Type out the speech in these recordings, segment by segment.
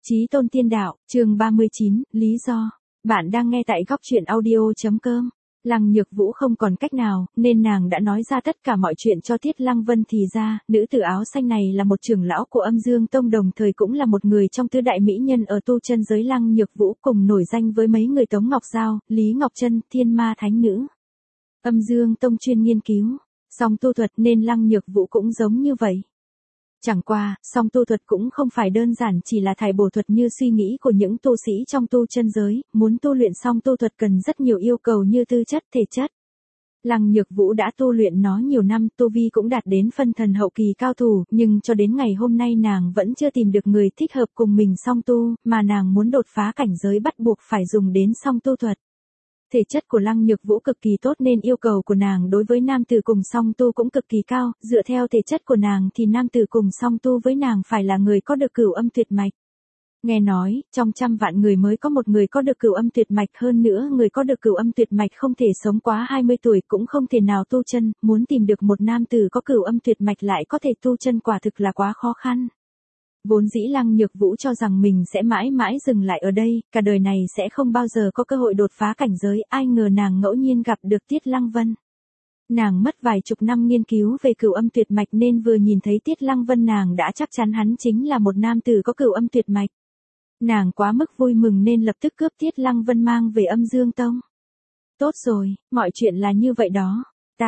Chí tôn tiên đạo, chương 39, lý do. Bạn đang nghe tại góc truyện audio.com. Lăng Nhược Vũ không còn cách nào, nên nàng đã nói ra tất cả mọi chuyện cho Tiết Lăng Vân. Thì ra, nữ tử áo xanh này là một trưởng lão của Âm Dương Tông, đồng thời cũng là một người trong tứ đại mỹ nhân ở tu chân giới. Lăng Nhược Vũ cùng nổi danh với mấy người Tống Ngọc Giao, Lý Ngọc Trân, Thiên Ma Thánh Nữ. Âm Dương Tông chuyên nghiên cứu song tu thuật, nên Lăng Nhược Vũ cũng giống như vậy. Chẳng qua, song tu thuật cũng không phải đơn giản chỉ là thải bổ thuật như suy nghĩ của những tu sĩ trong tu chân giới, muốn tu luyện song tu thuật cần rất nhiều yêu cầu như tư chất, thể chất. Lăng Nhược Vũ đã tu luyện nó nhiều năm, tu vi cũng đạt đến phân thần hậu kỳ cao thủ, nhưng cho đến ngày hôm nay nàng vẫn chưa tìm được người thích hợp cùng mình song tu, mà nàng muốn đột phá cảnh giới bắt buộc phải dùng đến song tu thuật. Thể chất của Lăng Nhược Vũ cực kỳ tốt nên yêu cầu của nàng đối với nam tử cùng song tu cũng cực kỳ cao, dựa theo thể chất của nàng thì nam tử cùng song tu với nàng phải là người có được cửu âm tuyệt mạch. Nghe nói, trong 100 vạn người mới có một người có được cửu âm tuyệt mạch, hơn nữa người có được cửu âm tuyệt mạch không thể sống quá 20 tuổi, cũng không thể nào tu chân, muốn tìm được một nam tử có cửu âm tuyệt mạch lại có thể tu chân quả thực là quá khó khăn. Vốn dĩ Lăng Nhược Vũ cho rằng mình sẽ mãi mãi dừng lại ở đây, cả đời này sẽ không bao giờ có cơ hội đột phá cảnh giới, ai ngờ nàng ngẫu nhiên gặp được Tiết Lăng Vân. Nàng mất vài chục năm nghiên cứu về cửu âm tuyệt mạch nên vừa nhìn thấy Tiết Lăng Vân nàng đã chắc chắn hắn chính là một nam tử có cửu âm tuyệt mạch. Nàng quá mức vui mừng nên lập tức cướp Tiết Lăng Vân mang về Âm Dương Tông. Tốt rồi, mọi chuyện là như vậy đó.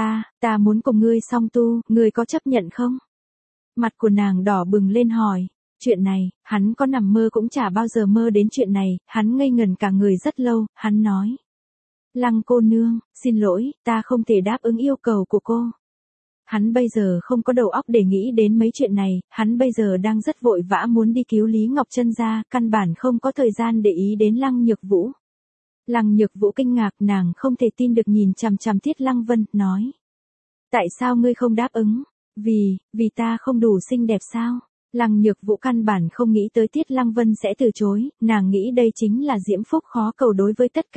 Ta muốn cùng ngươi song tu, ngươi có chấp nhận không? Mặt của nàng đỏ bừng lên hỏi. Chuyện này, hắn có nằm mơ cũng chả bao giờ mơ đến chuyện này, hắn ngây ngẩn cả người rất lâu, hắn nói. Lăng cô nương, xin lỗi, ta không thể đáp ứng yêu cầu của cô. Hắn bây giờ không có đầu óc để nghĩ đến mấy chuyện này, hắn bây giờ đang rất vội vã muốn đi cứu Lý Ngọc Trân ra, căn bản không có thời gian để ý đến Lăng Nhược Vũ. Lăng Nhược Vũ kinh ngạc, nàng không thể tin được nhìn chằm chằm Tiết Lăng Vân, nói. Tại sao ngươi không đáp ứng? Vì ta không đủ xinh đẹp sao? Lăng Nhược Vũ căn bản không nghĩ tới Tiết Lăng Vân sẽ từ chối, nàng nghĩ đây chính là diễm phúc khó cầu đối với tất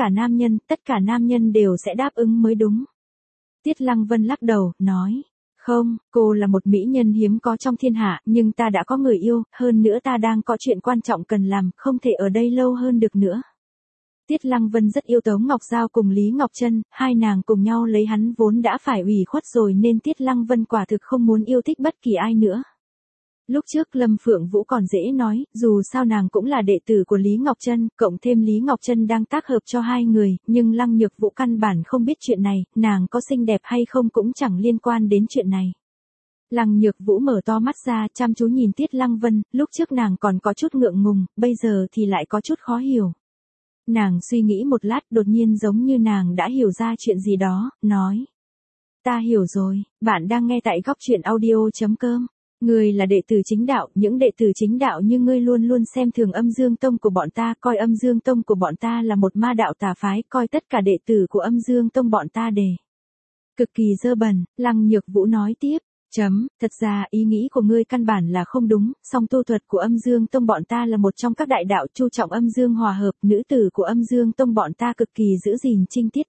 cả nam nhân đều sẽ đáp ứng mới đúng. Tiết Lăng Vân lắc đầu, nói, không, cô là một mỹ nhân hiếm có trong thiên hạ, nhưng ta đã có người yêu, hơn nữa ta đang có chuyện quan trọng cần làm, không thể ở đây lâu hơn được nữa. Tiết Lăng Vân rất yêu Tống Ngọc Giao cùng Lý Ngọc Trân, hai nàng cùng nhau lấy hắn vốn đã phải ủy khuất rồi nên Tiết Lăng Vân quả thực không muốn yêu thích bất kỳ ai nữa. Lúc trước Lâm Phượng Vũ còn dễ nói, dù sao nàng cũng là đệ tử của Lý Ngọc Trân, cộng thêm Lý Ngọc Trân đang tác hợp cho hai người, nhưng Lăng Nhược Vũ căn bản không biết chuyện này, nàng có xinh đẹp hay không cũng chẳng liên quan đến chuyện này. Lăng Nhược Vũ mở to mắt ra, chăm chú nhìn Tiết Lăng Vân, lúc trước nàng còn có chút ngượng ngùng, bây giờ thì lại có chút khó hiểu. Nàng suy nghĩ một lát, đột nhiên giống như nàng đã hiểu ra chuyện gì đó, nói. Ta hiểu rồi, bạn đang nghe tại góc truyện audio.com. Ngươi là đệ tử chính đạo, những đệ tử chính đạo như ngươi luôn luôn xem thường Âm Dương Tông của bọn ta, coi Âm Dương Tông của bọn ta là một ma đạo tà phái, coi tất cả đệ tử của Âm Dương Tông bọn ta cực kỳ dơ bẩn. Lăng Nhược Vũ nói tiếp, thật ra ý nghĩ của ngươi căn bản là không đúng, song tu thuật của Âm Dương Tông bọn ta là một trong các đại đạo chu trọng âm dương hòa hợp, nữ tử của Âm Dương Tông bọn ta cực kỳ giữ gìn trinh tiết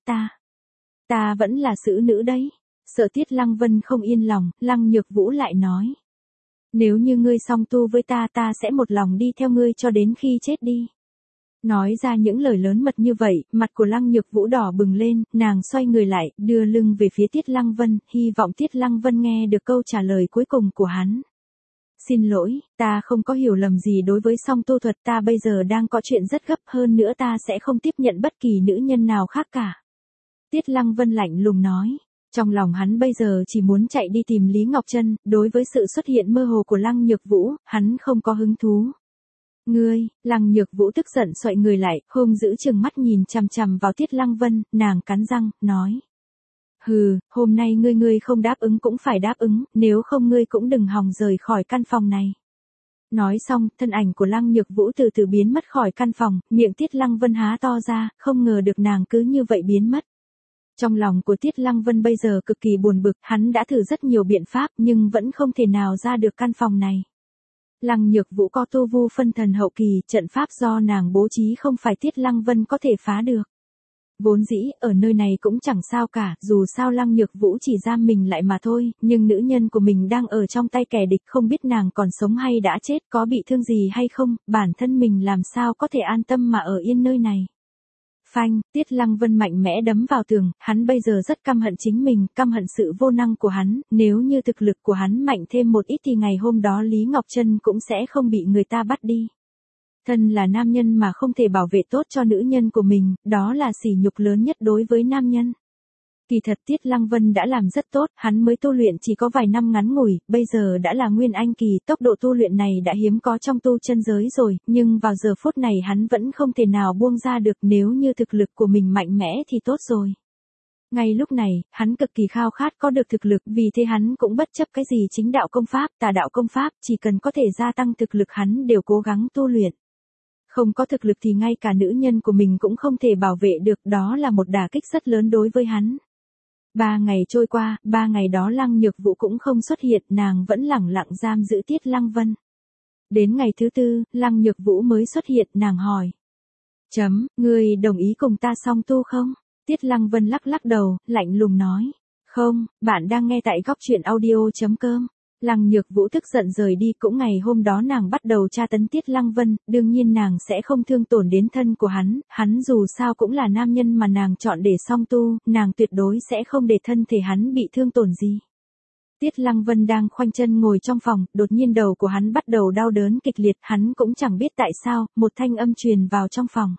ta vẫn là xử nữ đấy. Sợ Tiết Lăng Vân không yên lòng, Lăng Nhược Vũ lại nói. Nếu như ngươi song tu với ta sẽ một lòng đi theo ngươi cho đến khi chết đi. Nói ra những lời lớn mật như vậy, mặt của Lăng Nhược Vũ đỏ bừng lên, nàng xoay người lại, đưa lưng về phía Tiết Lăng Vân, hy vọng Tiết Lăng Vân nghe được câu trả lời cuối cùng của hắn. Xin lỗi, ta không có hiểu lầm gì đối với song tu thuật, ta bây giờ đang có chuyện rất gấp, hơn nữa ta sẽ không tiếp nhận bất kỳ nữ nhân nào khác cả. Tiết Lăng Vân lạnh lùng nói. Trong lòng hắn bây giờ chỉ muốn chạy đi tìm Lý Ngọc Trân, đối với sự xuất hiện mơ hồ của Lăng Nhược Vũ, hắn không có hứng thú. Ngươi, Lăng Nhược Vũ tức giận xoay người lại, hung dữ trừng mắt nhìn chằm chằm vào Tiết Lăng Vân, nàng cắn răng, nói. Hừ, hôm nay ngươi không đáp ứng cũng phải đáp ứng, nếu không ngươi cũng đừng hòng rời khỏi căn phòng này. Nói xong, thân ảnh của Lăng Nhược Vũ từ từ biến mất khỏi căn phòng, miệng Tiết Lăng Vân há to ra, không ngờ được nàng cứ như vậy biến mất. Trong lòng của Tiết Lăng Vân bây giờ cực kỳ buồn bực, hắn đã thử rất nhiều biện pháp nhưng vẫn không thể nào ra được căn phòng này. Lăng Nhược Vũ có tu vu phân thần hậu kỳ, trận pháp do nàng bố trí không phải Tiết Lăng Vân có thể phá được. Vốn dĩ, ở nơi này cũng chẳng sao cả, dù sao Lăng Nhược Vũ chỉ giam mình lại mà thôi, nhưng nữ nhân của mình đang ở trong tay kẻ địch, không biết nàng còn sống hay đã chết, có bị thương gì hay không, bản thân mình làm sao có thể an tâm mà ở yên nơi này. Phanh, Tiết Lăng Vân mạnh mẽ đấm vào tường, hắn bây giờ rất căm hận chính mình, căm hận sự vô năng của hắn, nếu như thực lực của hắn mạnh thêm một ít thì ngày hôm đó Lý Ngọc Trân cũng sẽ không bị người ta bắt đi. Thân là nam nhân mà không thể bảo vệ tốt cho nữ nhân của mình, đó là sỉ nhục lớn nhất đối với nam nhân. Kỳ thật Tiết Lăng Vân đã làm rất tốt, hắn mới tu luyện chỉ có vài năm ngắn ngủi, bây giờ đã là Nguyên Anh kỳ, tốc độ tu luyện này đã hiếm có trong tu chân giới rồi, nhưng vào giờ phút này hắn vẫn không thể nào buông ra được, nếu như thực lực của mình mạnh mẽ thì tốt rồi. Ngay lúc này, hắn cực kỳ khao khát có được thực lực, vì thế hắn cũng bất chấp cái gì chính đạo công pháp, tà đạo công pháp, chỉ cần có thể gia tăng thực lực hắn đều cố gắng tu luyện. Không có thực lực thì ngay cả nữ nhân của mình cũng không thể bảo vệ được, đó là một đả kích rất lớn đối với hắn. 3 ngày trôi qua, 3 ngày đó Lăng Nhược Vũ cũng không xuất hiện, nàng vẫn lẳng lặng giam giữ Tiết Lăng Vân. Đến ngày thứ 4, Lăng Nhược Vũ mới xuất hiện, nàng hỏi. Ngươi đồng ý cùng ta song tu không? Tiết Lăng Vân lắc lắc đầu, lạnh lùng nói. Không, bạn đang nghe tại góc truyện audio.com. Lăng Nhược Vũ tức giận rời đi, cũng ngày hôm đó nàng bắt đầu tra tấn Tiết Lăng Vân, đương nhiên nàng sẽ không thương tổn đến thân của hắn dù sao cũng là nam nhân mà nàng chọn để song tu, nàng tuyệt đối sẽ không để thân thể hắn bị thương tổn gì. Tiết Lăng Vân đang khoanh chân ngồi trong phòng, đột nhiên đầu của hắn bắt đầu đau đớn kịch liệt, hắn cũng chẳng biết tại sao, một thanh âm truyền vào trong phòng.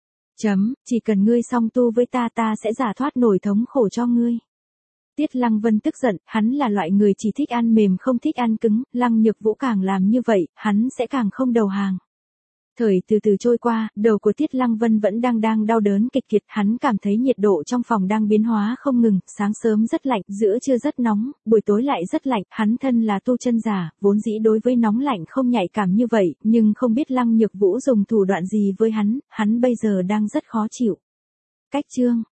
Chỉ cần ngươi song tu với ta sẽ giải thoát nổi thống khổ cho ngươi. Tiết Lăng Vân tức giận, hắn là loại người chỉ thích ăn mềm không thích ăn cứng, Lăng Nhược Vũ càng làm như vậy, hắn sẽ càng không đầu hàng. Thời từ từ trôi qua, đầu của Tiết Lăng Vân vẫn đang đau đớn kịch liệt, hắn cảm thấy nhiệt độ trong phòng đang biến hóa không ngừng, sáng sớm rất lạnh, giữa trưa rất nóng, buổi tối lại rất lạnh, hắn thân là tu chân giả, vốn dĩ đối với nóng lạnh không nhạy cảm như vậy, nhưng không biết Lăng Nhược Vũ dùng thủ đoạn gì với hắn bây giờ đang rất khó chịu. Cách chương